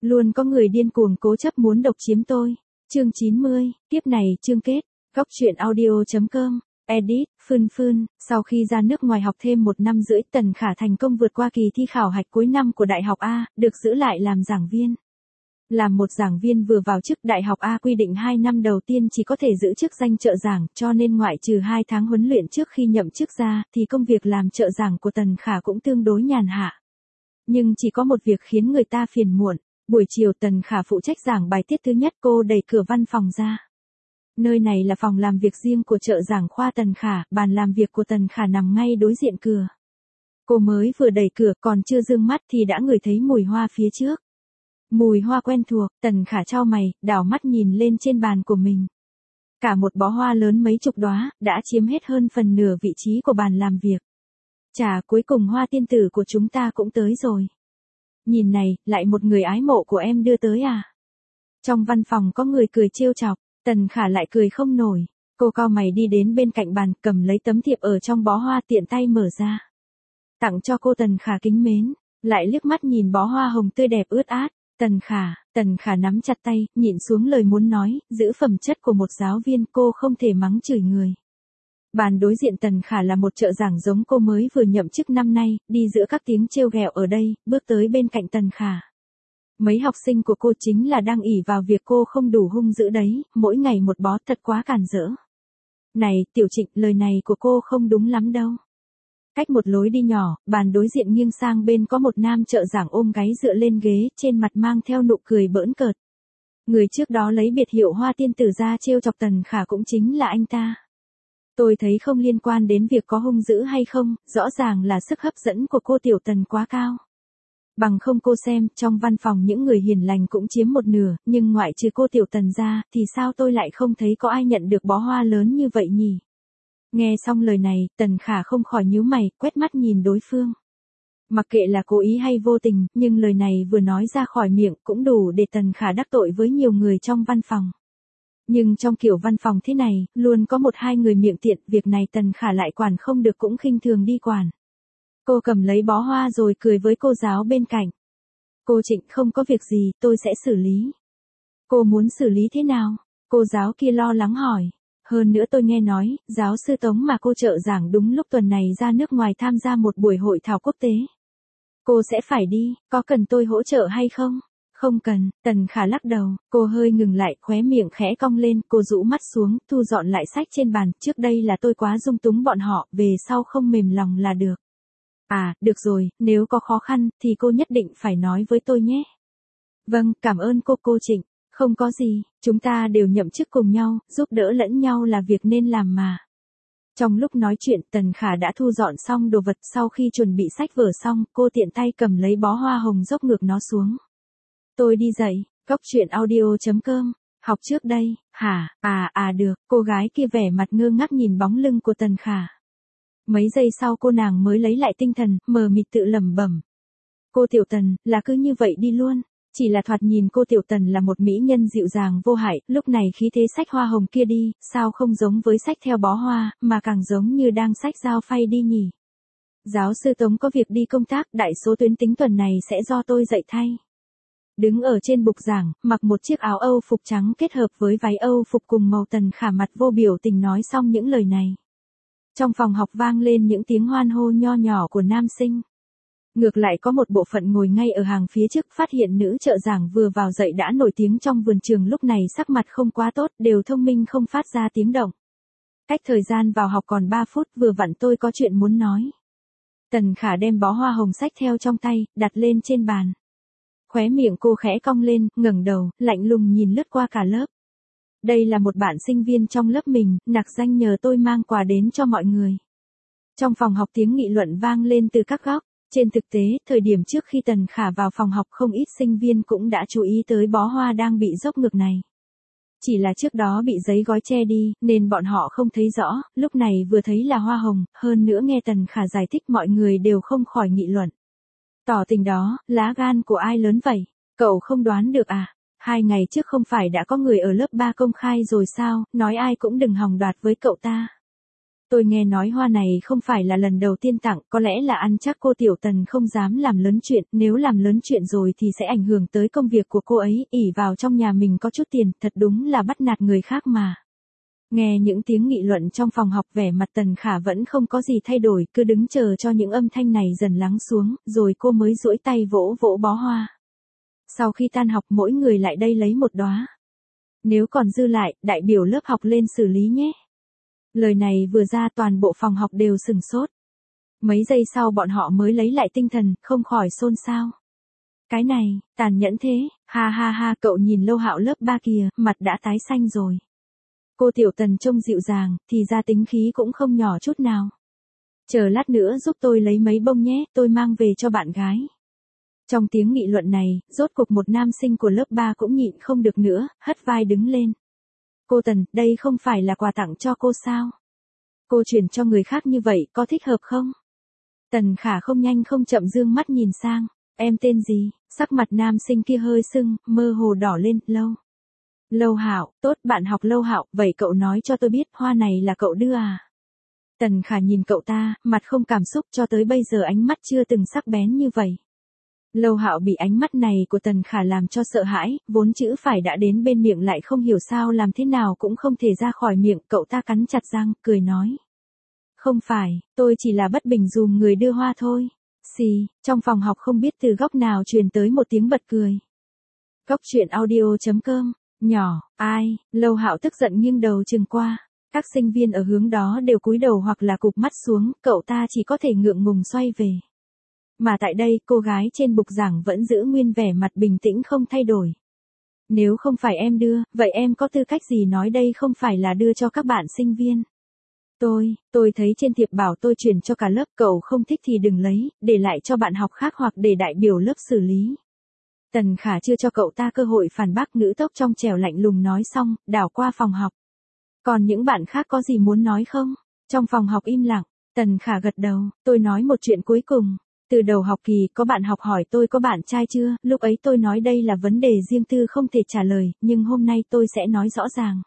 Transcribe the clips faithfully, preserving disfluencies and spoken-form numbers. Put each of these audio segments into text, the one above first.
Luôn có người điên cuồng cố chấp muốn độc chiếm tôi. Chương chín mươi, tiếp này chương kết. Góc truyện audio chấm com. Edit, Phương Phương, sau khi ra nước ngoài học thêm một năm rưỡi, Tần Khả thành công vượt qua kỳ thi khảo hạch cuối năm của Đại học A, được giữ lại làm giảng viên. Làm một giảng viên vừa vào chức, Đại học A quy định hai năm đầu tiên chỉ có thể giữ chức danh trợ giảng, cho nên ngoại trừ hai tháng huấn luyện trước khi nhậm chức ra, thì công việc làm trợ giảng của Tần Khả cũng tương đối nhàn hạ. Nhưng chỉ có một việc khiến người ta phiền muộn. Buổi chiều Tần Khả phụ trách giảng bài tiết thứ nhất, cô đẩy cửa văn phòng ra. Nơi này là phòng làm việc riêng của trợ giảng khoa Tần Khả, bàn làm việc của Tần Khả nằm ngay đối diện cửa. Cô mới vừa đẩy cửa còn chưa dương mắt thì đã ngửi thấy mùi hoa phía trước. Mùi hoa quen thuộc, Tần Khả chau mày, đảo mắt nhìn lên trên bàn của mình. Cả một bó hoa lớn mấy chục đóa, đã chiếm hết hơn phần nửa vị trí của bàn làm việc. Chà, cuối cùng hoa tiên tử của chúng ta cũng tới rồi. Nhìn này, lại một người ái mộ của em đưa tới à? Trong văn phòng có người cười trêu chọc, Tần Khả lại cười không nổi. Cô cau mày đi đến bên cạnh bàn, cầm lấy tấm thiệp ở trong bó hoa tiện tay mở ra. Tặng cho cô. Tần Khả kính mến, lại liếc mắt nhìn bó hoa hồng tươi đẹp ướt át. Tần Khả, Tần Khả nắm chặt tay, nhịn xuống lời muốn nói, giữ phẩm chất của một giáo viên, cô không thể mắng chửi người. Bàn đối diện Tần Khả là một trợ giảng giống cô mới vừa nhậm chức năm nay, đi giữa các tiếng trêu ghẹo ở đây, bước tới bên cạnh Tần Khả. Mấy học sinh của cô chính là đang ỷ vào việc cô không đủ hung dữ đấy, mỗi ngày một bó, thật quá cản rỡ. Này, Tiểu Trịnh, lời này của cô không đúng lắm đâu. Cách một lối đi nhỏ, bàn đối diện nghiêng sang bên có một nam trợ giảng ôm gáy dựa lên ghế, trên mặt mang theo nụ cười bỡn cợt. Người trước đó lấy biệt hiệu hoa tiên tử ra trêu chọc Tần Khả cũng chính là anh ta. Tôi thấy không liên quan đến việc có hung dữ hay không, rõ ràng là sức hấp dẫn của cô Tiểu Tần quá cao. Bằng không cô xem, trong văn phòng những người hiền lành cũng chiếm một nửa, nhưng ngoại trừ cô Tiểu Tần ra, thì sao tôi lại không thấy có ai nhận được bó hoa lớn như vậy nhỉ? Nghe xong lời này, Tần Khả không khỏi nhíu mày, quét mắt nhìn đối phương. Mặc kệ là cố ý hay vô tình, nhưng lời này vừa nói ra khỏi miệng cũng đủ để Tần Khả đắc tội với nhiều người trong văn phòng. Nhưng trong kiểu văn phòng thế này, luôn có một hai người miệng tiện, việc này Tần Khả lại quản không được cũng khinh thường đi quản. Cô cầm lấy bó hoa rồi cười với cô giáo bên cạnh. Cô Trịnh, không có việc gì, tôi sẽ xử lý. Cô muốn xử lý thế nào? Cô giáo kia lo lắng hỏi. Hơn nữa tôi nghe nói, giáo sư Tống mà cô trợ giảng đúng lúc tuần này ra nước ngoài tham gia một buổi hội thảo quốc tế. Cô sẽ phải đi, có cần tôi hỗ trợ hay không? Không cần. Tần Khả lắc đầu, cô hơi ngừng lại, khóe miệng khẽ cong lên, cô rũ mắt xuống, thu dọn lại sách trên bàn, trước đây là tôi quá dung túng bọn họ, về sau không mềm lòng là được. À, được rồi, nếu có khó khăn, thì cô nhất định phải nói với tôi nhé. Vâng, cảm ơn cô cô Trịnh. Không có gì, chúng ta đều nhậm chức cùng nhau, giúp đỡ lẫn nhau là việc nên làm mà. Trong lúc nói chuyện, Tần Khả đã thu dọn xong đồ vật, sau khi chuẩn bị sách vở xong, cô tiện tay cầm lấy bó hoa hồng dốc ngược nó xuống. Tôi đi dậy, góc truyện audio chấm com, học trước đây, hả, à, à được, cô gái kia vẻ mặt ngơ ngác nhìn bóng lưng của Tần Khả. Mấy giây sau cô nàng mới lấy lại tinh thần, mờ mịt tự lẩm bẩm. Cô Tiểu Tần, là cứ như vậy đi luôn. Chỉ là thoạt nhìn cô Tiểu Tần là một mỹ nhân dịu dàng vô hại, lúc này khí thế xách hoa hồng kia đi, sao không giống với xách theo bó hoa, mà càng giống như đang xách dao phay đi nhỉ. Giáo sư Tống có việc đi công tác, đại số tuyến tính tuần này sẽ do tôi dạy thay. Đứng ở trên bục giảng, mặc một chiếc áo Âu phục trắng kết hợp với váy Âu phục cùng màu, Tần Khả mặt vô biểu tình nói xong những lời này. Trong phòng học vang lên những tiếng hoan hô nho nhỏ của nam sinh. Ngược lại có một bộ phận ngồi ngay ở hàng phía trước, phát hiện nữ trợ giảng vừa vào dạy đã nổi tiếng trong vườn trường lúc này sắc mặt không quá tốt, đều thông minh không phát ra tiếng động. Cách thời gian vào học còn ba phút, vừa vặn tôi có chuyện muốn nói. Tần Khả đem bó hoa hồng xách theo trong tay, đặt lên trên bàn. Khóe miệng cô khẽ cong lên, ngẩng đầu, lạnh lùng nhìn lướt qua cả lớp. Đây là một bạn sinh viên trong lớp mình, nặc danh nhờ tôi mang quà đến cho mọi người. Trong phòng học tiếng nghị luận vang lên từ các góc. Trên thực tế, thời điểm trước khi Tần Khả vào phòng học không ít sinh viên cũng đã chú ý tới bó hoa đang bị dốc ngược này. Chỉ là trước đó bị giấy gói che đi, nên bọn họ không thấy rõ, lúc này vừa thấy là hoa hồng, hơn nữa nghe Tần Khả giải thích mọi người đều không khỏi nghị luận. Tỏ tình đó, lá gan của ai lớn vậy? Cậu không đoán được à? Hai ngày trước không phải đã có người ở lớp ba công khai rồi sao, nói ai cũng đừng hòng đoạt với cậu ta. Tôi nghe nói hoa này không phải là lần đầu tiên tặng, có lẽ là ăn chắc cô Tiểu Tần không dám làm lớn chuyện, nếu làm lớn chuyện rồi thì sẽ ảnh hưởng tới công việc của cô ấy, ỷ vào trong nhà mình có chút tiền, thật đúng là bắt nạt người khác mà. Nghe những tiếng nghị luận trong phòng học, vẻ mặt Tần Khả vẫn không có gì thay đổi, cứ đứng chờ cho những âm thanh này dần lắng xuống, rồi cô mới duỗi tay vỗ vỗ bó hoa. Sau khi tan học mỗi người lại đây lấy một đóa. Nếu còn dư lại, đại biểu lớp học lên xử lý nhé. Lời này vừa ra toàn bộ phòng học đều sừng sốt. Mấy giây sau bọn họ mới lấy lại tinh thần, không khỏi xôn xao. Cái này, tàn nhẫn thế, ha ha ha, cậu nhìn Lâu Hạo lớp ba kìa, mặt đã tái xanh rồi. Cô Tiểu Tần trông dịu dàng, thì ra tính khí cũng không nhỏ chút nào. Chờ lát nữa giúp tôi lấy mấy bông nhé, tôi mang về cho bạn gái. Trong tiếng nghị luận này, rốt cuộc một nam sinh của lớp ba cũng nhịn không được nữa, hất vai đứng lên. Cô Tần, đây không phải là quà tặng cho cô sao? Cô chuyển cho người khác như vậy, có thích hợp không? Tần Khả không nhanh không chậm dương mắt nhìn sang. Em tên gì? Sắc mặt nam sinh kia hơi sưng, mơ hồ đỏ lên. Lâu. Lâu Hạo, tốt, bạn học Lâu Hạo, vậy cậu nói cho tôi biết hoa này là cậu đưa à? Tần Khả nhìn cậu ta, mặt không cảm xúc, cho tới bây giờ ánh mắt chưa từng sắc bén như vậy. Lâu Hạo bị ánh mắt này của Tần Khả làm cho sợ hãi, vốn chữ phải đã đến bên miệng lại không hiểu sao làm thế nào cũng không thể ra khỏi miệng, cậu ta cắn chặt răng, cười nói. Không phải, tôi chỉ là bất bình dùm người đưa hoa thôi. Xì, trong phòng học không biết từ góc nào truyền tới một tiếng bật cười. Góc chuyện audio chấm com, nhỏ, ai, Lâu Hạo tức giận nghiêng đầu chừng qua. Các sinh viên ở hướng đó đều cúi đầu hoặc là cụp mắt xuống, cậu ta chỉ có thể ngượng ngùng xoay về. Mà tại đây, cô gái trên bục giảng vẫn giữ nguyên vẻ mặt bình tĩnh không thay đổi. Nếu không phải em đưa, vậy em có tư cách gì nói đây không phải là đưa cho các bạn sinh viên? Tôi, tôi thấy trên thiệp bảo tôi chuyển cho cả lớp, cậu không thích thì đừng lấy, để lại cho bạn học khác hoặc để đại biểu lớp xử lý. Tần Khả chưa cho cậu ta cơ hội phản bác, ngữ tốc trong trẻo lạnh lùng nói xong, đảo qua phòng học. Còn những bạn khác có gì muốn nói không? Trong phòng học im lặng, Tần Khả gật đầu, tôi nói một chuyện cuối cùng. Từ đầu học kỳ, có bạn học hỏi tôi có bạn trai chưa, lúc ấy tôi nói đây là vấn đề riêng tư không thể trả lời, nhưng hôm nay tôi sẽ nói rõ ràng.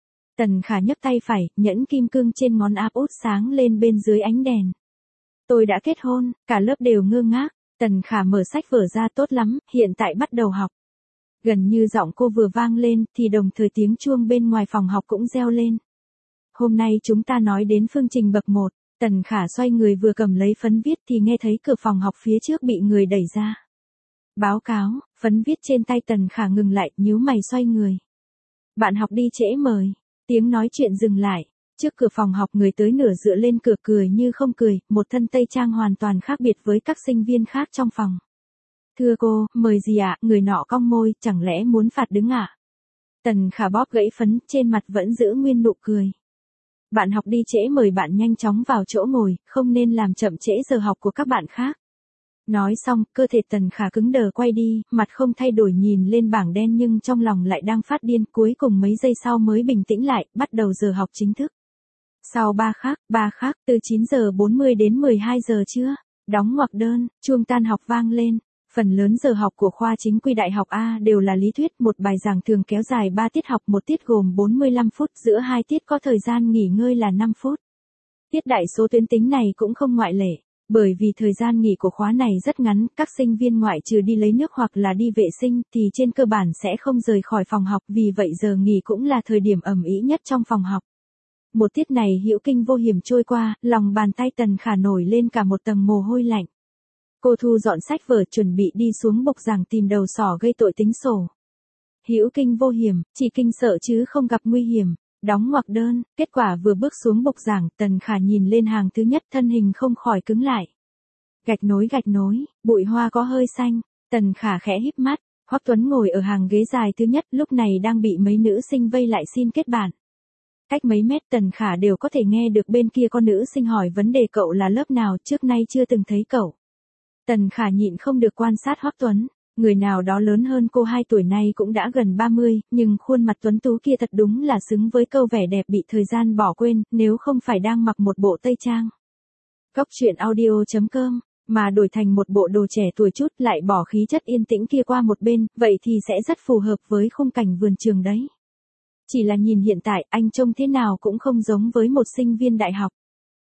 Tần Khả nhấc tay phải, nhẫn kim cương trên ngón áp út sáng lên bên dưới ánh đèn. Tôi đã kết hôn, cả lớp đều ngơ ngác. Tần Khả mở sách vở ra, tốt lắm, hiện tại bắt đầu học. Gần như giọng cô vừa vang lên, thì đồng thời tiếng chuông bên ngoài phòng học cũng reo lên. Hôm nay chúng ta nói đến phương trình bậc một. Tần Khả xoay người vừa cầm lấy phấn viết thì nghe thấy cửa phòng học phía trước bị người đẩy ra. Báo cáo, phấn viết trên tay Tần Khả ngừng lại, nhíu mày xoay người. Bạn học đi trễ mời. Tiếng nói chuyện dừng lại. Trước cửa phòng học người tới nửa dựa lên cửa cười như không cười, một thân tây trang hoàn toàn khác biệt với các sinh viên khác trong phòng. Thưa cô, mời gì ạ? Người nọ cong môi, chẳng lẽ muốn phạt đứng ạ? Tần Khả bóp gãy phấn, trên mặt vẫn giữ nguyên nụ cười. Bạn học đi trễ mời bạn nhanh chóng vào chỗ ngồi, không nên làm chậm trễ giờ học của các bạn khác. Nói xong, cơ thể Tần Khả cứng đờ quay đi, mặt không thay đổi nhìn lên bảng đen nhưng trong lòng lại đang phát điên, cuối cùng mấy giây sau mới bình tĩnh lại, bắt đầu giờ học chính thức. Sau ba khắc, ba khắc, từ chín giờ bốn mươi đến mười hai giờ trưa, đóng ngoặc đơn, chuông tan học vang lên. Phần lớn giờ học của khoa chính quy đại học A đều là lý thuyết, một bài giảng thường kéo dài ba tiết học, một tiết gồm bốn mươi lăm phút, giữa hai tiết có thời gian nghỉ ngơi là năm phút. Tiết đại số tuyến tính này cũng không ngoại lệ, bởi vì thời gian nghỉ của khóa này rất ngắn, các sinh viên ngoại trừ đi lấy nước hoặc là đi vệ sinh thì trên cơ bản sẽ không rời khỏi phòng học, vì vậy giờ nghỉ cũng là thời điểm ầm ĩ nhất trong phòng học. Một tiết này hữu kinh vô hiểm trôi qua, lòng bàn tay Tần Khả nổi lên cả một tầng mồ hôi lạnh. Cô thu dọn sách vở chuẩn bị đi xuống bục giảng tìm đầu sỏ gây tội tính sổ. Hữu kinh vô hiểm, chỉ kinh sợ chứ không gặp nguy hiểm. Đóng ngoặc đơn, kết quả vừa bước xuống bục giảng, Tần Khả nhìn lên hàng thứ nhất, thân hình không khỏi cứng lại. Gạch nối gạch nối, bụi hoa có hơi xanh, Tần Khả khẽ híp mắt, Hoắc Tuấn ngồi ở hàng ghế dài thứ nhất, lúc này đang bị mấy nữ sinh vây lại xin kết bạn. Cách mấy mét Tần Khả đều có thể nghe được bên kia con nữ sinh hỏi vấn đề cậu là lớp nào, trước nay chưa từng thấy cậu. Tần Khả nhịn không được quan sát Hoắc Tuấn, người nào đó lớn hơn cô hai tuổi nay cũng đã gần ba mươi, nhưng khuôn mặt tuấn tú kia thật đúng là xứng với câu vẻ đẹp bị thời gian bỏ quên, nếu không phải đang mặc một bộ tây trang. Góc chuyện audio chấm com, mà đổi thành một bộ đồ trẻ tuổi chút, lại bỏ khí chất yên tĩnh kia qua một bên, vậy thì sẽ rất phù hợp với khung cảnh vườn trường đấy. Chỉ là nhìn hiện tại, anh trông thế nào cũng không giống với một sinh viên đại học.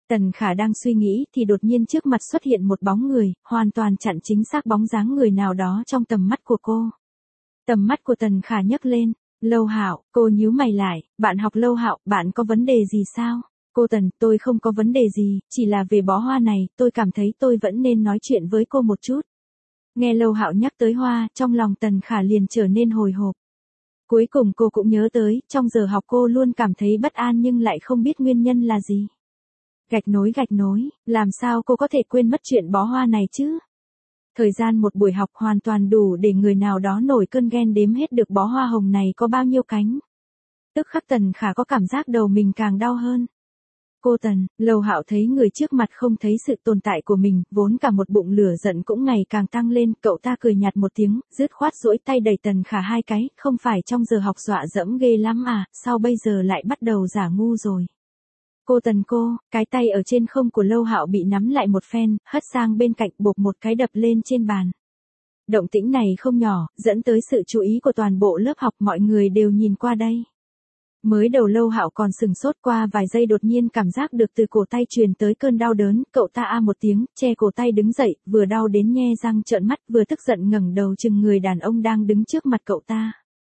Tần Khả đang suy nghĩ thì đột nhiên trước mặt xuất hiện một bóng người, hoàn toàn chặn chính xác bóng dáng người nào đó trong tầm mắt của cô. Tầm mắt của Tần Khả nhấc lên, Lâu Hạo, cô nhíu mày lại, bạn học Lâu Hạo, bạn có vấn đề gì sao? Cô Tần, tôi không có vấn đề gì, chỉ là về bó hoa này, tôi cảm thấy tôi vẫn nên nói chuyện với cô một chút. Nghe Lâu Hạo nhắc tới hoa, trong lòng Tần Khả liền trở nên hồi hộp. Cuối cùng cô cũng nhớ tới, trong giờ học cô luôn cảm thấy bất an nhưng lại không biết nguyên nhân là gì. Gạch nối gạch nối, làm sao cô có thể quên mất chuyện bó hoa này chứ? Thời gian một buổi học hoàn toàn đủ để người nào đó nổi cơn ghen đếm hết được bó hoa hồng này có bao nhiêu cánh. Tức khắc Tần Khả có cảm giác đầu mình càng đau hơn. Cô Tần, Lâu Hạo thấy người trước mặt không thấy sự tồn tại của mình, vốn cả một bụng lửa giận cũng ngày càng tăng lên, cậu ta cười nhạt một tiếng, dứt khoát duỗi tay đẩy Tần Khả hai cái, không phải trong giờ học dọa dẫm ghê lắm à, sao bây giờ lại bắt đầu giả ngu rồi. Cô Tần cô, cái tay ở trên không của Lâu Hạo bị nắm lại một phen, hất sang bên cạnh bộp một cái đập lên trên bàn. Động tĩnh này không nhỏ, dẫn tới sự chú ý của toàn bộ lớp học, mọi người đều nhìn qua đây. Mới đầu Lâu Hạo còn sừng sốt, qua vài giây đột nhiên cảm giác được từ cổ tay truyền tới cơn đau đớn, cậu ta a một tiếng, che cổ tay đứng dậy, vừa đau đến nhe răng trợn mắt, vừa tức giận ngẩng đầu chừng người đàn ông đang đứng trước mặt cậu ta.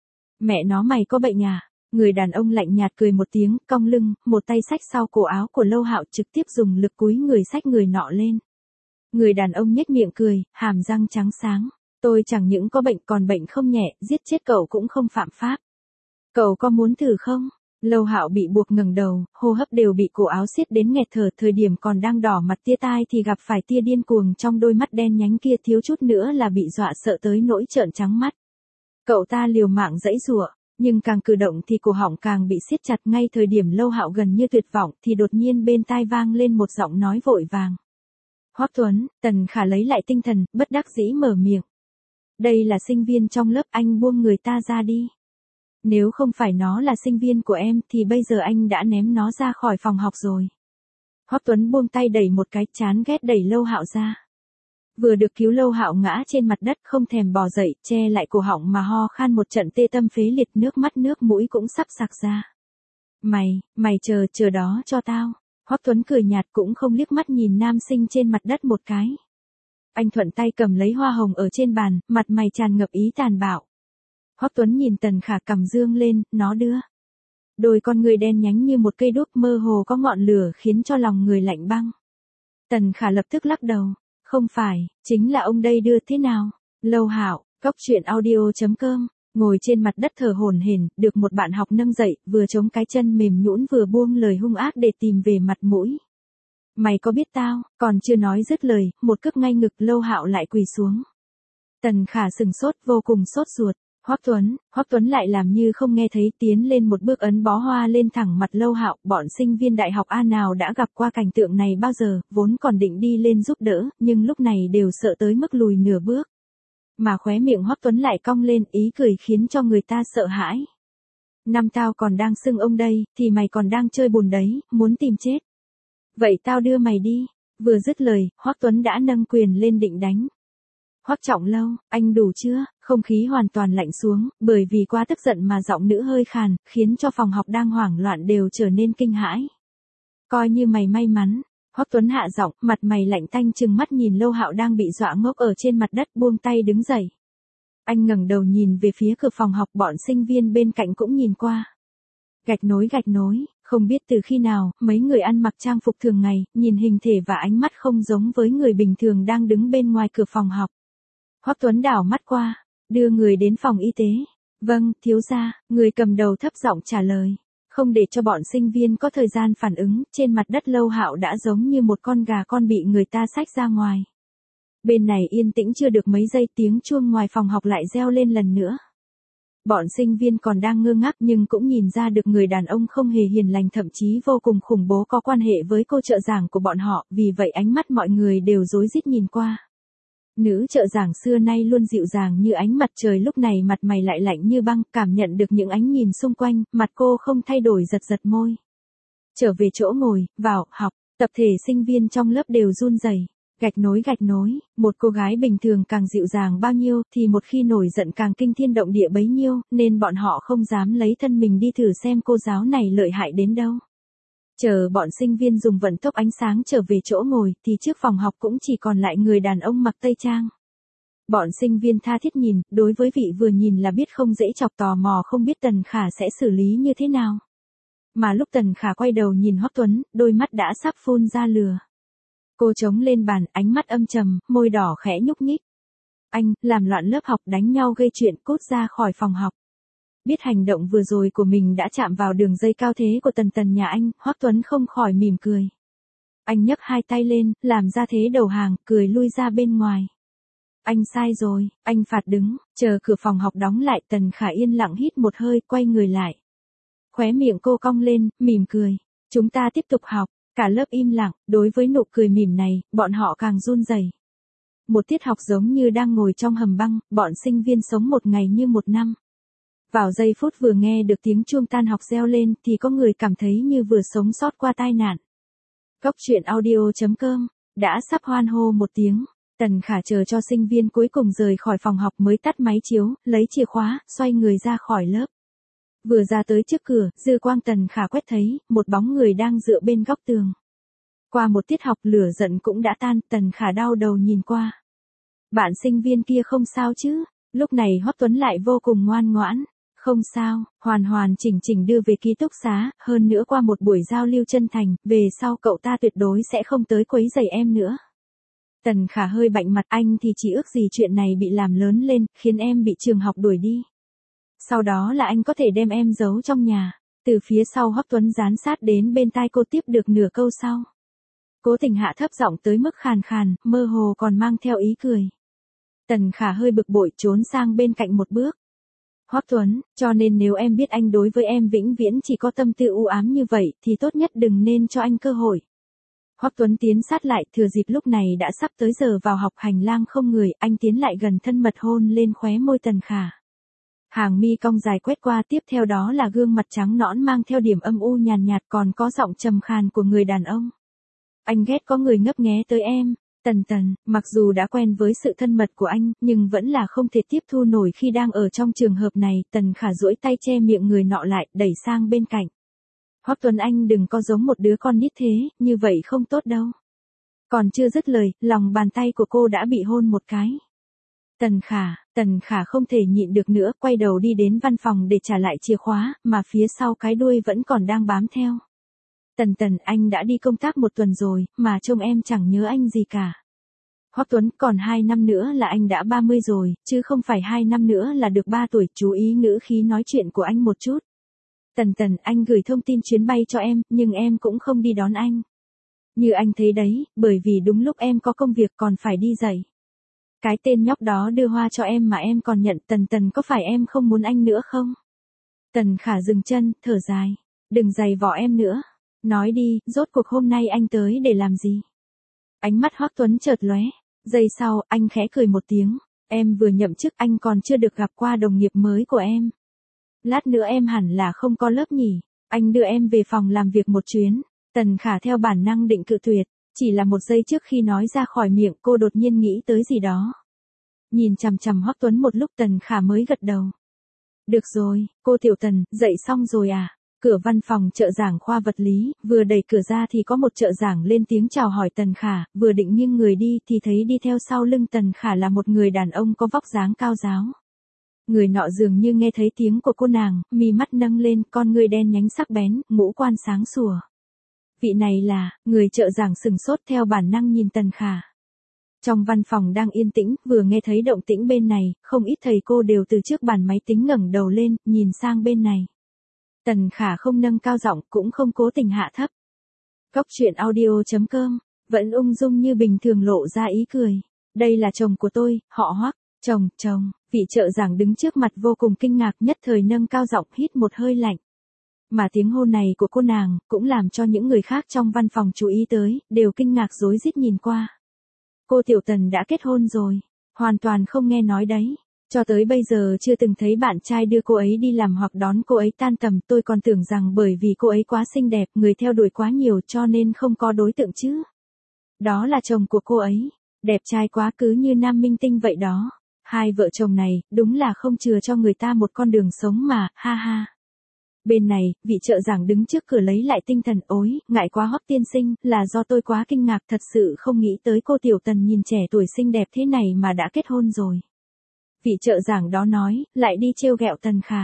Mẹ nó, mày có bệnh à? Người đàn ông lạnh nhạt cười một tiếng, cong lưng, một tay xách sau cổ áo của Lâu Hạo, trực tiếp dùng lực cúi người xách người nọ lên. Người đàn ông nhếch miệng cười, hàm răng trắng sáng, tôi chẳng những có bệnh còn bệnh không nhẹ, giết chết cậu cũng không phạm pháp. Cậu có muốn thử không? Lâu Hạo bị buộc ngẩng đầu, hô hấp đều bị cổ áo siết đến nghẹt thở, thời điểm còn đang đỏ mặt tia tai thì gặp phải tia điên cuồng trong đôi mắt đen nhánh kia, thiếu chút nữa là bị dọa sợ tới nỗi trợn trắng mắt. Cậu ta liều mạng giãy giụa, nhưng càng cử động thì cổ họng càng bị siết chặt, ngay thời điểm Lâu Hạo gần như tuyệt vọng thì đột nhiên bên tai vang lên một giọng nói vội vàng. Hoắc Tuấn. Tần Khả lấy lại tinh thần, bất đắc dĩ mở miệng. Đây là sinh viên trong lớp, anh buông người ta ra đi. Nếu không phải nó là sinh viên của em thì bây giờ anh đã ném nó ra khỏi phòng học rồi. Hoắc Tuấn buông tay đẩy một cái, chán ghét đẩy Lâu Hạo ra. Vừa được cứu, Lâu Hạo ngã trên mặt đất không thèm bò dậy, che lại cổ họng mà ho khan một trận tê tâm phế liệt, nước mắt nước mũi cũng sắp sặc ra. Mày, mày chờ, chờ đó cho tao. Hoắc Tuấn cười nhạt cũng không liếc mắt nhìn nam sinh trên mặt đất một cái. Anh thuận tay cầm lấy hoa hồng ở trên bàn, mặt mày tràn ngập ý tàn bạo. Hoắc Tuấn nhìn Tần Khả cầm dương lên, nó đưa. Đôi con người đen nhánh như một cây đuốc mơ hồ có ngọn lửa khiến cho lòng người lạnh băng. Tần Khả lập tức lắc đầu. Không phải, chính là ông đây đưa thế nào? Lâu Hạo, Cóc Truyện Audio chấm com, ngồi trên mặt đất thở hổn hển, được một bạn học nâng dậy, vừa chống cái chân mềm nhũn vừa buông lời hung ác để tìm về mặt mũi. Mày có biết tao? Còn chưa nói dứt lời, một cước ngay ngực, Lâu Hạo lại quỳ xuống. Tần Khả sừng sốt, vô cùng sốt ruột. Hoắc Tuấn, Hoắc Tuấn lại làm như không nghe thấy, tiến lên một bước ấn bó hoa lên thẳng mặt Lâu Hạo. Bọn sinh viên đại học A nào đã gặp qua cảnh tượng này bao giờ, vốn còn định đi lên giúp đỡ, nhưng lúc này đều sợ tới mức lùi nửa bước. Mà khóe miệng Hoắc Tuấn lại cong lên, ý cười khiến cho người ta sợ hãi. Năm tao còn đang xưng ông đây, thì mày còn đang chơi bùn đấy, muốn tìm chết. Vậy tao đưa mày đi. Vừa dứt lời, Hoắc Tuấn đã nâng quyền lên định đánh. Hoắc Trọng Lâu, anh đủ chưa? Không khí hoàn toàn lạnh xuống, bởi vì quá tức giận mà giọng nữ hơi khàn, khiến cho phòng học đang hoảng loạn đều trở nên kinh hãi. Coi như mày may mắn. Hoắc Tuấn hạ giọng, mặt mày lạnh tanh trừng mắt nhìn Lâu Hạo đang bị dọa ngốc ở trên mặt đất, buông tay đứng dậy. Anh ngẩng đầu nhìn về phía cửa phòng học, bọn sinh viên bên cạnh cũng nhìn qua. Gạch nối gạch nối, không biết từ khi nào, mấy người ăn mặc trang phục thường ngày, nhìn hình thể và ánh mắt không giống với người bình thường đang đứng bên ngoài cửa phòng học. Hoắc Tuấn đảo mắt qua, đưa người đến phòng y tế. Vâng, thiếu gia, người cầm đầu thấp giọng trả lời. Không để cho bọn sinh viên có thời gian phản ứng, trên mặt đất Lâu Hạo đã giống như một con gà con bị người ta xách ra ngoài. Bên này yên tĩnh chưa được mấy giây, tiếng chuông ngoài phòng học lại reo lên lần nữa. Bọn sinh viên còn đang ngơ ngác nhưng cũng nhìn ra được người đàn ông không hề hiền lành, thậm chí vô cùng khủng bố có quan hệ với cô trợ giảng của bọn họ, vì vậy ánh mắt mọi người đều rối rít nhìn qua. Nữ trợ giảng xưa nay luôn dịu dàng như ánh mặt trời, lúc này mặt mày lại lạnh như băng, cảm nhận được những ánh nhìn xung quanh, mặt cô không thay đổi, giật giật môi. Trở về chỗ ngồi, vào, học, tập thể sinh viên trong lớp đều run rẩy. Gạch nối gạch nối, một cô gái bình thường càng dịu dàng bao nhiêu thì một khi nổi giận càng kinh thiên động địa bấy nhiêu, nên bọn họ không dám lấy thân mình đi thử xem cô giáo này lợi hại đến đâu. Chờ bọn sinh viên dùng vận tốc ánh sáng trở về chỗ ngồi thì trước phòng học cũng chỉ còn lại người đàn ông mặc tây trang. Bọn sinh viên tha thiết nhìn, đối với vị vừa nhìn là biết không dễ chọc tò mò không biết Tần Khả sẽ xử lý như thế nào. Mà lúc Tần Khả quay đầu nhìn Hoắc Tuấn, đôi mắt đã sắp phun ra lửa. Cô chống lên bàn, ánh mắt âm trầm, môi đỏ khẽ nhúc nhích. Anh, làm loạn lớp học đánh nhau gây chuyện cút ra khỏi phòng học. Biết hành động vừa rồi của mình đã chạm vào đường dây cao thế của Tần Tần nhà anh, Hoắc Tuấn không khỏi mỉm cười. Anh nhấc hai tay lên, làm ra thế đầu hàng, cười lui ra bên ngoài. Anh sai rồi, anh phạt đứng, chờ cửa phòng học đóng lại. Tần Khả yên lặng hít một hơi, quay người lại. Khóe miệng cô cong lên, mỉm cười. Chúng ta tiếp tục học, cả lớp im lặng, đối với nụ cười mỉm này, bọn họ càng run rẩy. Một tiết học giống như đang ngồi trong hầm băng, bọn sinh viên sống một ngày như một năm. Vào giây phút vừa nghe được tiếng chuông tan học reo lên thì có người cảm thấy như vừa sống sót qua tai nạn. Cốc truyện audio chấm com đã sắp hoan hô một tiếng. Tần Khả chờ cho sinh viên cuối cùng rời khỏi phòng học mới tắt máy chiếu, lấy chìa khóa, xoay người ra khỏi lớp. Vừa ra tới trước cửa, dư quang Tần Khả quét thấy, một bóng người đang dựa bên góc tường. Qua một tiết học lửa giận cũng đã tan, Tần Khả đau đầu nhìn qua. Bạn sinh viên kia không sao chứ? Lúc này Hoắc Tuấn lại vô cùng ngoan ngoãn. Không sao, hoàn hoàn chỉnh chỉnh đưa về ký túc xá, hơn nữa qua một buổi giao lưu chân thành, về sau cậu ta tuyệt đối sẽ không tới quấy rầy em nữa. Tần Khả hơi bạnh mặt, anh thì chỉ ước gì chuyện này bị làm lớn lên, khiến em bị trường học đuổi đi. Sau đó là anh có thể đem em giấu trong nhà. Từ phía sau Hoắc Tuấn dán sát đến bên tai cô tiếp được nửa câu sau. Cố tình hạ thấp giọng tới mức khàn khàn, mơ hồ còn mang theo ý cười. Tần Khả hơi bực bội trốn sang bên cạnh một bước. Hoắc Tuấn, cho nên nếu em biết anh đối với em vĩnh viễn chỉ có tâm tư u ám như vậy thì tốt nhất đừng nên cho anh cơ hội. Hoắc Tuấn tiến sát lại, thừa dịp lúc này đã sắp tới giờ vào học, hành lang không người, anh tiến lại gần thân mật hôn lên khóe môi Tần Khả. Hàng mi cong dài quét qua, tiếp theo đó là gương mặt trắng nõn mang theo điểm âm u nhàn nhạt, nhạt còn có giọng trầm khàn của người đàn ông. Anh ghét có người ngấp nghé tới em. Tần Tần, mặc dù đã quen với sự thân mật của anh, nhưng vẫn là không thể tiếp thu nổi khi đang ở trong trường hợp này. Tần Khả duỗi tay che miệng người nọ lại, đẩy sang bên cạnh. Hoắc Tuấn, anh đừng có giống một đứa con nít thế, như vậy không tốt đâu. Còn chưa dứt lời, lòng bàn tay của cô đã bị hôn một cái. Tần Khả, Tần Khả không thể nhịn được nữa, quay đầu đi đến văn phòng để trả lại chìa khóa, mà phía sau cái đuôi vẫn còn đang bám theo. Tần Tần, anh đã đi công tác một tuần rồi, mà trông em chẳng nhớ anh gì cả. Hoắc Tuấn, còn hai năm nữa là anh đã ba mươi rồi, chứ không phải hai năm nữa là được ba tuổi, chú ý ngữ khí nói chuyện của anh một chút. Tần Tần, anh gửi thông tin chuyến bay cho em, nhưng em cũng không đi đón anh. Như anh thấy đấy, bởi vì đúng lúc em có công việc còn phải đi dạy. Cái tên nhóc đó đưa hoa cho em mà em còn nhận. Tần Tần, có phải em không muốn anh nữa không? Tần Khả dừng chân, thở dài. Đừng giày vò em nữa. Nói đi, rốt cuộc hôm nay anh tới để làm gì? Ánh mắt Hoắc Tuấn chợt lóe. Giây sau, anh khẽ cười một tiếng. Em vừa nhậm chức, anh còn chưa được gặp qua đồng nghiệp mới của em. Lát nữa em hẳn là không có lớp nhỉ. Anh đưa em về phòng làm việc một chuyến. Tần Khả theo bản năng định cự tuyệt. Chỉ là một giây trước khi nói ra khỏi miệng, cô đột nhiên nghĩ tới gì đó. Nhìn chằm chằm Hoắc Tuấn một lúc, Tần Khả mới gật đầu. Được rồi, cô Tiểu Tần, dậy xong rồi à? Cửa văn phòng trợ giảng khoa vật lý, vừa đẩy cửa ra thì có một trợ giảng lên tiếng chào hỏi Tần Khả, vừa định nghiêng người đi thì thấy đi theo sau lưng Tần Khả là một người đàn ông có vóc dáng cao ráo. Người nọ dường như nghe thấy tiếng của cô nàng, mi mắt nâng lên, con người đen nhánh sắc bén, ngũ quan sáng sủa. Vị này là, người trợ giảng sừng sốt theo bản năng nhìn Tần Khả. Trong văn phòng đang yên tĩnh, vừa nghe thấy động tĩnh bên này, không ít thầy cô đều từ trước bàn máy tính ngẩng đầu lên, nhìn sang bên này. Tần Khả không nâng cao giọng, cũng không cố tình hạ thấp. Cốc truyện audio chấm com, vẫn ung dung như bình thường lộ ra ý cười. Đây là chồng của tôi, họ Hoắc. Chồng, chồng, vị trợ giảng đứng trước mặt vô cùng kinh ngạc, nhất thời nâng cao giọng hít một hơi lạnh. Mà tiếng hô này của cô nàng, cũng làm cho những người khác trong văn phòng chú ý tới, đều kinh ngạc rối rít nhìn qua. Cô Tiểu Tần đã kết hôn rồi, hoàn toàn không nghe nói đấy. Cho tới bây giờ chưa từng thấy bạn trai đưa cô ấy đi làm hoặc đón cô ấy tan tầm, tôi còn tưởng rằng bởi vì cô ấy quá xinh đẹp, người theo đuổi quá nhiều cho nên không có đối tượng chứ. Đó là chồng của cô ấy, đẹp trai quá cứ như nam minh tinh vậy đó. Hai vợ chồng này, đúng là không chừa cho người ta một con đường sống mà, ha ha. Bên này, vị trợ giảng đứng trước cửa lấy lại tinh thần, ối, ngại quá Hoắc tiên sinh, là do tôi quá kinh ngạc, thật sự không nghĩ tới cô tiểu Tần nhìn trẻ tuổi xinh đẹp thế này mà đã kết hôn rồi. Vị trợ giảng đó nói, lại đi trêu ghẹo Tần Khả.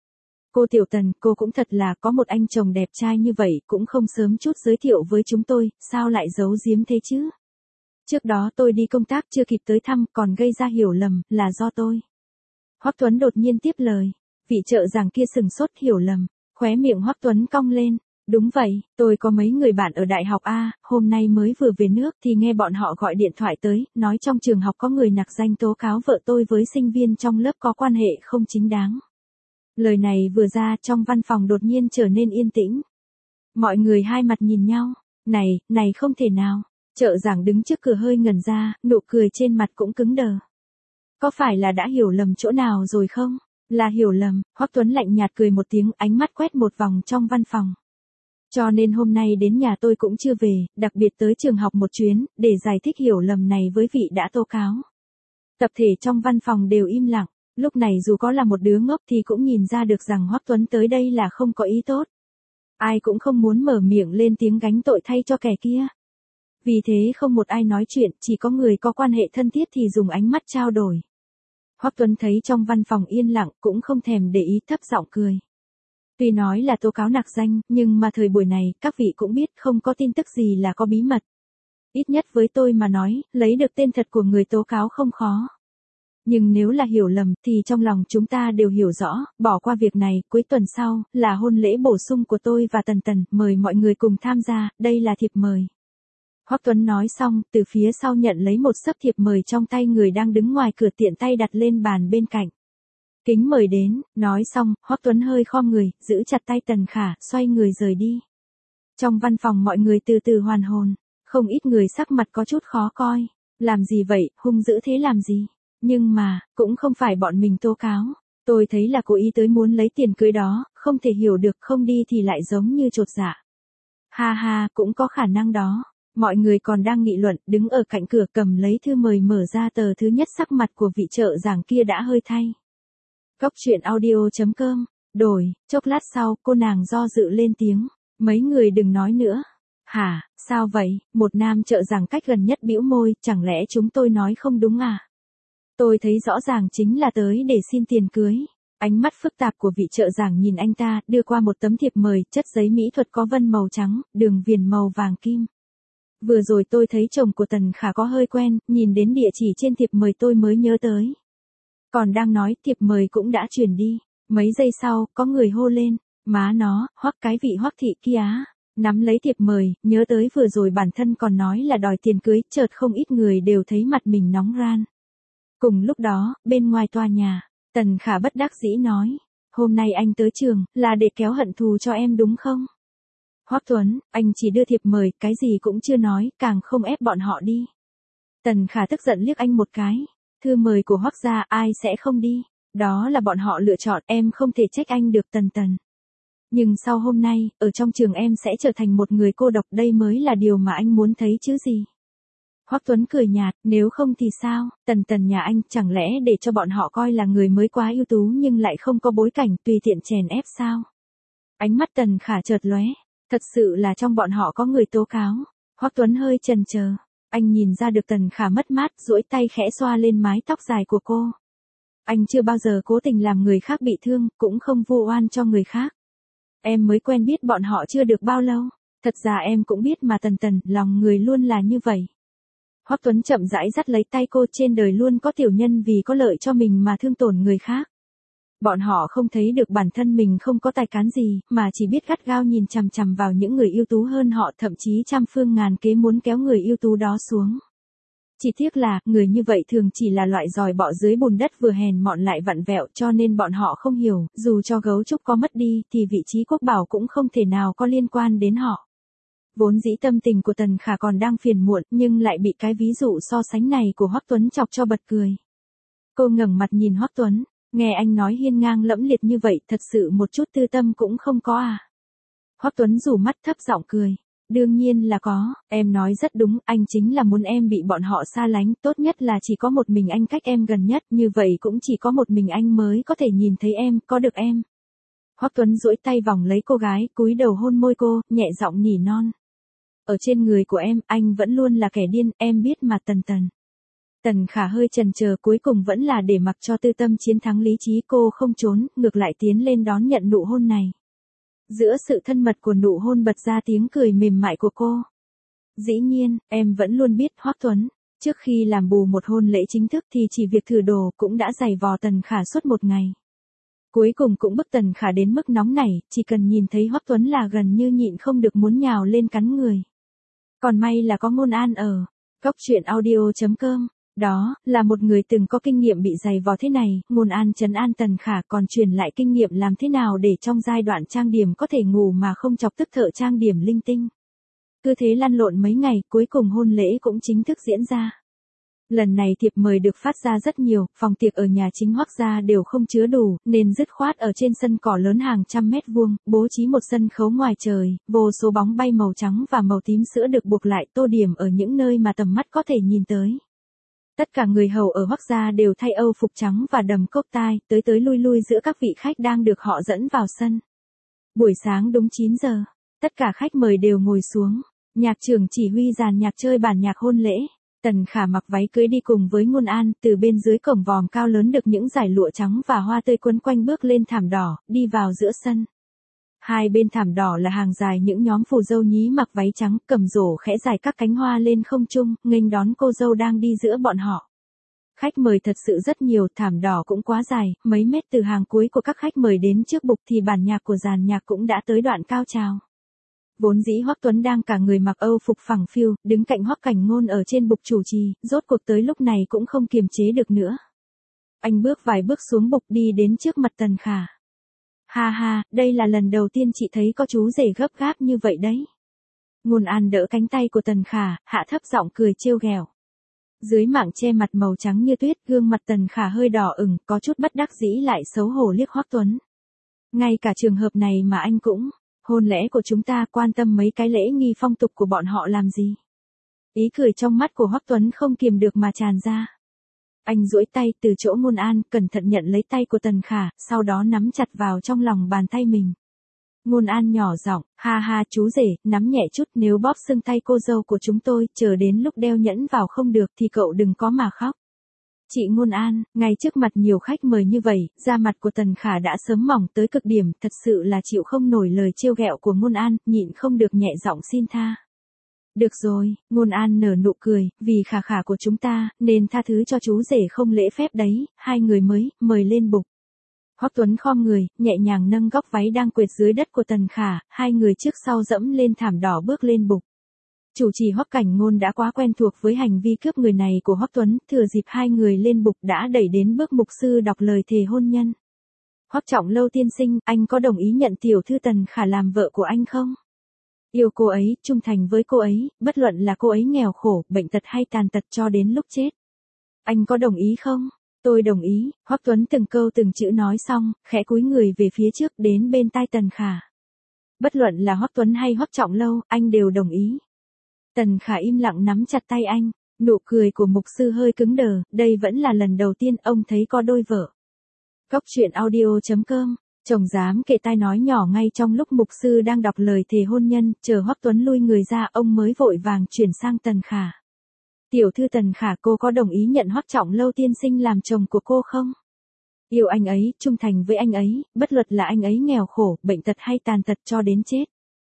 Cô tiểu Tần, cô cũng thật là có một anh chồng đẹp trai như vậy, cũng không sớm chút giới thiệu với chúng tôi, sao lại giấu giếm thế chứ? Trước đó tôi đi công tác chưa kịp tới thăm, còn gây ra hiểu lầm, là do tôi. Hoắc Tuấn đột nhiên tiếp lời. Vị trợ giảng kia sừng sốt, hiểu lầm. Khóe miệng Hoắc Tuấn cong lên. Đúng vậy, tôi có mấy người bạn ở đại học A, hôm nay mới vừa về nước thì nghe bọn họ gọi điện thoại tới, nói trong trường học có người nặc danh tố cáo vợ tôi với sinh viên trong lớp có quan hệ không chính đáng. Lời này vừa ra, trong văn phòng đột nhiên trở nên yên tĩnh. Mọi người hai mặt nhìn nhau. Này, này không thể nào. Trợ giảng đứng trước cửa hơi ngẩn ra, nụ cười trên mặt cũng cứng đờ. Có phải là đã hiểu lầm chỗ nào rồi không? Là hiểu lầm, Hoắc Tuấn lạnh nhạt cười một tiếng, ánh mắt quét một vòng trong văn phòng. Cho nên hôm nay đến nhà tôi cũng chưa về, đặc biệt tới trường học một chuyến, để giải thích hiểu lầm này với vị đã tố cáo. Tập thể trong văn phòng đều im lặng, lúc này dù có là một đứa ngốc thì cũng nhìn ra được rằng Hoắc Tuấn tới đây là không có ý tốt. Ai cũng không muốn mở miệng lên tiếng gánh tội thay cho kẻ kia. Vì thế không một ai nói chuyện, chỉ có người có quan hệ thân thiết thì dùng ánh mắt trao đổi. Hoắc Tuấn thấy trong văn phòng yên lặng, cũng không thèm để ý, thấp giọng cười. Tuy nói là tố cáo nặc danh, nhưng mà thời buổi này, các vị cũng biết không có tin tức gì là có bí mật. Ít nhất với tôi mà nói, lấy được tên thật của người tố cáo không khó. Nhưng nếu là hiểu lầm, thì trong lòng chúng ta đều hiểu rõ, bỏ qua việc này, cuối tuần sau, là hôn lễ bổ sung của tôi và Tần Tần, mời mọi người cùng tham gia, đây là thiệp mời. Hoắc Tuấn nói xong, từ phía sau nhận lấy một xấp thiệp mời trong tay người đang đứng ngoài cửa, tiện tay đặt lên bàn bên cạnh. Kính mời đến, nói xong, Hoắc Tuấn hơi khom người, giữ chặt tay Tần Khả, xoay người rời đi. Trong văn phòng mọi người từ từ hoàn hồn, không ít người sắc mặt có chút khó coi. Làm gì vậy, hung dữ thế làm gì? Nhưng mà, cũng không phải bọn mình tố cáo. Tôi thấy là cố ý tới muốn lấy tiền cưới đó, không thể hiểu được, không đi thì lại giống như chột dạ. Ha ha, cũng có khả năng đó. Mọi người còn đang nghị luận, đứng ở cạnh cửa cầm lấy thư mời mở ra tờ thứ nhất, sắc mặt của vị trợ giảng kia đã hơi thay. Góc truyện audio chấm com, đổi, chốc lát sau, cô nàng do dự lên tiếng. Mấy người đừng nói nữa. Hả, sao vậy? Một nam trợ giảng cách gần nhất bĩu môi, chẳng lẽ chúng tôi nói không đúng à? Tôi thấy rõ ràng chính là tới để xin tiền cưới. Ánh mắt phức tạp của vị trợ giảng nhìn anh ta, đưa qua một tấm thiệp mời, chất giấy mỹ thuật có vân màu trắng, đường viền màu vàng kim. Vừa rồi tôi thấy chồng của Tần Khả có hơi quen, nhìn đến địa chỉ trên thiệp mời tôi mới nhớ tới. Còn đang nói, thiệp mời cũng đã chuyển đi. Mấy giây sau, có người hô lên, má nó, Hoắc cái vị Hoắc thị kia á. Nắm lấy thiệp mời, nhớ tới vừa rồi bản thân còn nói là đòi tiền cưới, chợt không ít người đều thấy mặt mình nóng ran. Cùng lúc đó, bên ngoài tòa nhà, Tần Khả bất đắc dĩ nói, hôm nay anh tới trường, là để kéo hận thù cho em đúng không? Hoắc Tuấn, anh chỉ đưa thiệp mời, cái gì cũng chưa nói, càng không ép bọn họ đi. Tần Khả tức giận liếc anh một cái, thư mời của Hoắc gia ai sẽ không đi, đó là bọn họ lựa chọn, em không thể trách anh được. Tần Tần. Nhưng sau hôm nay, ở trong trường em sẽ trở thành một người cô độc, đây mới là điều mà anh muốn thấy chứ gì. Hoắc Tuấn cười nhạt, nếu không thì sao, Tần Tần nhà anh, chẳng lẽ để cho bọn họ coi là người mới quá ưu tú nhưng lại không có bối cảnh, tùy tiện chèn ép sao? Ánh mắt Tần Khả chợt lóe, thật sự là trong bọn họ có người tố cáo. Hoắc Tuấn hơi chần chờ, anh nhìn ra được Tần Khả mất mát, duỗi tay khẽ xoa lên mái tóc dài của cô. Anh chưa bao giờ cố tình làm người khác bị thương, cũng không vu oan cho người khác. Em mới quen biết bọn họ chưa được bao lâu, thật ra em cũng biết mà Tần Tần, lòng người luôn là như vậy. Hoắc Tuấn chậm rãi dắt lấy tay cô, trên đời luôn có tiểu nhân vì có lợi cho mình mà thương tổn người khác. Bọn họ không thấy được bản thân mình không có tài cán gì, mà chỉ biết gắt gao nhìn chằm chằm vào những người ưu tú hơn họ, thậm chí trăm phương ngàn kế muốn kéo người ưu tú đó xuống. Chỉ tiếc là, người như vậy thường chỉ là loại giòi bọ dưới bùn đất, vừa hèn mọn lại vặn vẹo, cho nên bọn họ không hiểu, dù cho gấu trúc có mất đi, thì vị trí quốc bảo cũng không thể nào có liên quan đến họ. Vốn dĩ tâm tình của Tần Khả còn đang phiền muộn, nhưng lại bị cái ví dụ so sánh này của Hoắc Tuấn chọc cho bật cười. Cô ngẩng mặt nhìn Hoắc Tuấn, nghe anh nói hiên ngang lẫm liệt như vậy, thật sự một chút tư tâm cũng không có à? Hoắc Tuấn rủ mắt thấp giọng cười. Đương nhiên là có, em nói rất đúng, anh chính là muốn em bị bọn họ xa lánh, tốt nhất là chỉ có một mình anh cách em gần nhất, như vậy cũng chỉ có một mình anh mới có thể nhìn thấy em, có được em. Hoắc Tuấn duỗi tay vòng lấy cô gái, cúi đầu hôn môi cô, nhẹ giọng nỉ non. Ở trên người của em, anh vẫn luôn là kẻ điên, em biết mà Tần Tần. Tần Khả hơi chần chờ, cuối cùng vẫn là để mặc cho tư tâm chiến thắng lý trí, cô không trốn, ngược lại tiến lên đón nhận nụ hôn này. Giữa sự thân mật của nụ hôn bật ra tiếng cười mềm mại của cô. Dĩ nhiên, em vẫn luôn biết Hoắc Tuấn, trước khi làm bù một hôn lễ chính thức thì chỉ việc thử đồ cũng đã giày vò Tần Khả suốt một ngày. Cuối cùng cũng bức Tần Khả đến mức nóng nảy, chỉ cần nhìn thấy Hoắc Tuấn là gần như nhịn không được muốn nhào lên cắn người. Còn may là có Ngôn An ở. Góc truyện audio chấm com. Đó, là một người từng có kinh nghiệm bị giày vò thế này, Ngôn An trấn an Tần Khả còn truyền lại kinh nghiệm làm thế nào để trong giai đoạn trang điểm có thể ngủ mà không chọc tức thợ trang điểm linh tinh. Cứ thế lăn lộn mấy ngày, cuối cùng hôn lễ cũng chính thức diễn ra. Lần này thiệp mời được phát ra rất nhiều, phòng tiệc ở nhà chính Hoắc gia đều không chứa đủ, nên dứt khoát ở trên sân cỏ lớn hàng trăm mét vuông, bố trí một sân khấu ngoài trời, vô số bóng bay màu trắng và màu tím sữa được buộc lại tô điểm ở những nơi mà tầm mắt có thể nhìn tới. Tất cả người hầu ở Hoắc gia đều thay âu phục trắng và đầm cốc tai, tới tới lui lui giữa các vị khách đang được họ dẫn vào sân. Buổi sáng đúng chín giờ, tất cả khách mời đều ngồi xuống, nhạc trưởng chỉ huy dàn nhạc chơi bản nhạc hôn lễ. Tần Khả mặc váy cưới đi cùng với Ngôn An, từ bên dưới cổng vòm cao lớn được những dải lụa trắng và hoa tươi quấn quanh bước lên thảm đỏ, đi vào giữa sân. Hai bên thảm đỏ là hàng dài những nhóm phù dâu nhí mặc váy trắng, cầm rổ khẽ dài các cánh hoa lên không trung, nghênh đón cô dâu đang đi giữa bọn họ. Khách mời thật sự rất nhiều, thảm đỏ cũng quá dài, mấy mét từ hàng cuối của các khách mời đến trước bục thì bản nhạc của dàn nhạc cũng đã tới đoạn cao trào. Vốn dĩ Hoắc Tuấn đang cả người mặc âu phục phẳng phiu, đứng cạnh Hoắc Cảnh Ngôn ở trên bục chủ trì, rốt cuộc tới lúc này cũng không kiềm chế được nữa. Anh bước vài bước xuống bục đi đến trước mặt Tần Khả. Ha ha, đây là lần đầu tiên chị thấy có chú rể gấp gáp như vậy đấy. Ngôn An đỡ cánh tay của Tần Khả, hạ thấp giọng cười trêu ghẹo. Dưới mảng che mặt màu trắng như tuyết, gương mặt Tần Khả hơi đỏ ửng, có chút bất đắc dĩ lại xấu hổ liếc Hoắc Tuấn. Ngay cả trường hợp này mà anh cũng, hôn lễ của chúng ta quan tâm mấy cái lễ nghi phong tục của bọn họ làm gì? Ý cười trong mắt của Hoắc Tuấn không kiềm được mà tràn ra. Anh duỗi tay từ chỗ Ngôn An, cẩn thận nhận lấy tay của Tần Khả, sau đó nắm chặt vào trong lòng bàn tay mình. Ngôn An nhỏ giọng, ha ha chú rể, nắm nhẹ chút, nếu bóp xương tay cô dâu của chúng tôi, chờ đến lúc đeo nhẫn vào không được thì cậu đừng có mà khóc. Chị Ngôn An, ngay trước mặt nhiều khách mời như vậy, da mặt của Tần Khả đã sớm mỏng tới cực điểm, thật sự là chịu không nổi lời trêu ghẹo của Ngôn An, nhịn không được nhẹ giọng xin tha. Được rồi, Ngôn An nở nụ cười, vì Khả Khả của chúng ta, nên tha thứ cho chú rể không lễ phép đấy, hai người mới, mời lên bục. Hoắc Tuấn khom người, nhẹ nhàng nâng góc váy đang quệt dưới đất của Tần Khả, hai người trước sau dẫm lên thảm đỏ bước lên bục. Chủ trì Hoắc Cảnh Ngôn đã quá quen thuộc với hành vi cướp người này của Hoắc Tuấn, thừa dịp hai người lên bục đã đẩy đến bước mục sư đọc lời thề hôn nhân. Hoắc Trọng Lâu tiên sinh, anh có đồng ý nhận tiểu thư Tần Khả làm vợ của anh không? Yêu cô ấy, trung thành với cô ấy, bất luận là cô ấy nghèo khổ, bệnh tật hay tàn tật cho đến lúc chết. Anh có đồng ý không? Tôi đồng ý, Hoắc Tuấn từng câu từng chữ nói xong, khẽ cúi người về phía trước đến bên tai Tần Khả. Bất luận là Hoắc Tuấn hay Hoắc Trọng Lâu, anh đều đồng ý. Tần Khả im lặng nắm chặt tay anh, nụ cười của mục sư hơi cứng đờ, đây vẫn là lần đầu tiên ông thấy có đôi vợ. Góc truyện audio chấm com, chồng dám kệ tai nói nhỏ ngay trong lúc mục sư đang đọc lời thề hôn nhân, chờ Hoắc Tuấn lui người ra, ông mới vội vàng chuyển sang Tần Khả. Tiểu thư Tần Khả, cô có đồng ý nhận Hoắc Trọng Lâu tiên sinh làm chồng của cô không? Yêu anh ấy, trung thành với anh ấy, bất luận là anh ấy nghèo khổ, bệnh tật hay tàn tật cho đến chết.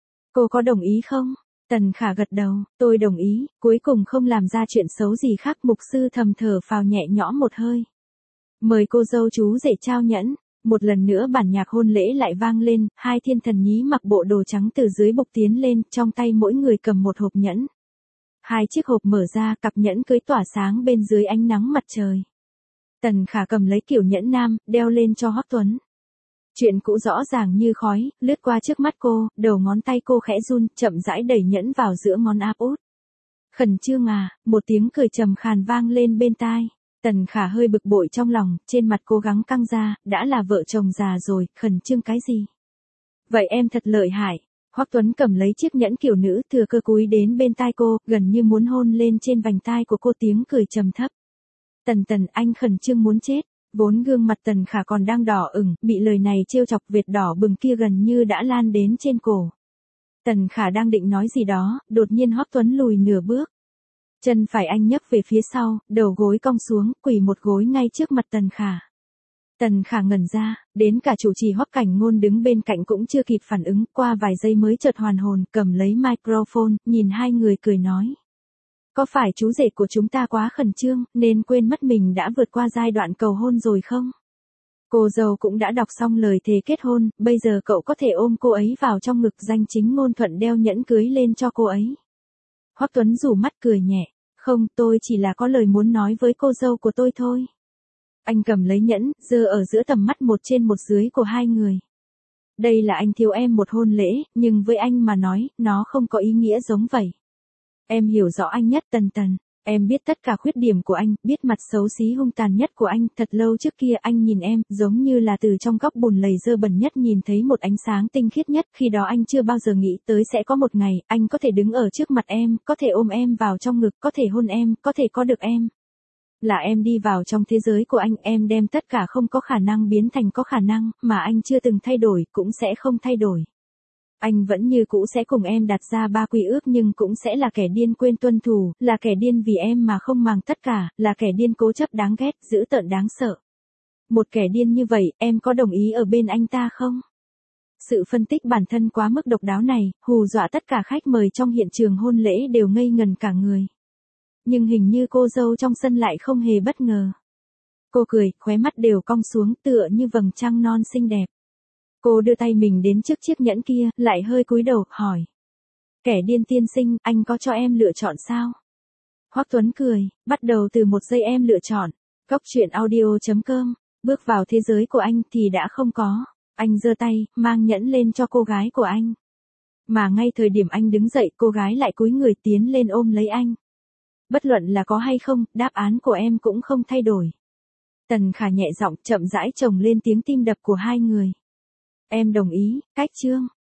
Cô có đồng ý không? Tần Khả gật đầu, tôi đồng ý, cuối cùng không làm ra chuyện xấu gì khác, mục sư thầm thở phào nhẹ nhõm một hơi. Mời cô dâu chú rể trao nhẫn, một lần nữa bản nhạc hôn lễ lại vang lên, hai thiên thần nhí mặc bộ đồ trắng từ dưới bục tiến lên, trong tay mỗi người cầm một hộp nhẫn. Hai chiếc hộp mở ra, cặp nhẫn cưới tỏa sáng bên dưới ánh nắng mặt trời. Tần Khả cầm lấy kiểu nhẫn nam, đeo lên cho Hoắc Tuấn. Chuyện cũ rõ ràng như khói, lướt qua trước mắt cô, đầu ngón tay cô khẽ run, chậm rãi đẩy nhẫn vào giữa ngón áp út. Khẩn trương à, một tiếng cười trầm khàn vang lên bên tai. Tần Khả hơi bực bội trong lòng, trên mặt cố gắng căng ra, đã là vợ chồng già rồi, khẩn trương cái gì? Vậy em thật lợi hại. Hoắc Tuấn cầm lấy chiếc nhẫn kiểu nữ, thừa cơ cúi đến bên tai cô, gần như muốn hôn lên trên vành tai của cô, tiếng cười trầm thấp. Tần Tần, anh khẩn trương muốn chết. Vốn gương mặt Tần Khả còn đang đỏ ửng, bị lời này trêu chọc, vệt đỏ bừng kia gần như đã lan đến trên cổ. Tần Khả đang định nói gì đó, đột nhiên Hoắc Tuấn lùi nửa bước. Chân phải anh nhấc về phía sau, đầu gối cong xuống, quỳ một gối ngay trước mặt Tần Khả. Tần Khả ngẩn ra, đến cả chủ trì Hoắc Cảnh Ngôn đứng bên cạnh cũng chưa kịp phản ứng, qua vài giây mới chợt hoàn hồn, cầm lấy microphone, nhìn hai người cười nói. Có phải chú rể của chúng ta quá khẩn trương, nên quên mất mình đã vượt qua giai đoạn cầu hôn rồi không? Cô dâu cũng đã đọc xong lời thề kết hôn, bây giờ cậu có thể ôm cô ấy vào trong ngực, danh chính ngôn thuận đeo nhẫn cưới lên cho cô ấy. Hoắc Tuấn rủ mắt cười nhẹ, không, tôi chỉ là có lời muốn nói với cô dâu của tôi thôi. Anh cầm lấy nhẫn, giơ ở giữa tầm mắt một trên một dưới của hai người. Đây là anh thiếu em một hôn lễ, nhưng với anh mà nói, nó không có ý nghĩa giống vậy. Em hiểu rõ anh nhất Tần Tần. Em biết tất cả khuyết điểm của anh, biết mặt xấu xí hung tàn nhất của anh. Thật lâu trước kia anh nhìn em, giống như là từ trong góc bùn lầy dơ bẩn nhất nhìn thấy một ánh sáng tinh khiết nhất. Khi đó anh chưa bao giờ nghĩ tới sẽ có một ngày, anh có thể đứng ở trước mặt em, có thể ôm em vào trong ngực, có thể hôn em, có thể có được em. Là em đi vào trong thế giới của anh, em đem tất cả không có khả năng biến thành có khả năng, mà anh chưa từng thay đổi, cũng sẽ không thay đổi. Anh vẫn như cũ sẽ cùng em đặt ra ba quy ước, nhưng cũng sẽ là kẻ điên quên tuân thủ, là kẻ điên vì em mà không màng tất cả, là kẻ điên cố chấp đáng ghét, dữ tợn đáng sợ. Một kẻ điên như vậy, em có đồng ý ở bên anh ta không? Sự phân tích bản thân quá mức độc đáo này, hù dọa tất cả khách mời trong hiện trường hôn lễ đều ngây ngần cả người. Nhưng hình như cô dâu trong sân lại không hề bất ngờ. Cô cười, khóe mắt đều cong xuống tựa như vầng trăng non xinh đẹp. Cô đưa tay mình đến trước chiếc nhẫn kia, lại hơi cúi đầu, hỏi. Kẻ điên tiên sinh, anh có cho em lựa chọn sao? Hoắc Tuấn cười, bắt đầu từ một giây em lựa chọn. Góc truyện audio chấm com, bước vào thế giới của anh thì đã không có. Anh giơ tay, mang nhẫn lên cho cô gái của anh. Mà ngay thời điểm anh đứng dậy, cô gái lại cúi người tiến lên ôm lấy anh. Bất luận là có hay không, đáp án của em cũng không thay đổi. Tần Khả nhẹ giọng chậm rãi chồng lên tiếng tim đập của hai người. Em đồng ý, cách chương.